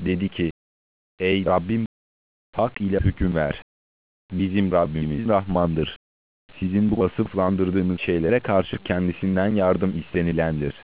Dedi ki, ey Rabbim, hak ile hüküm ver. Bizim Rabbimiz Rahmandır. Sizin bu vasıflandırdığınız şeylere karşı kendisinden yardım istenilendir.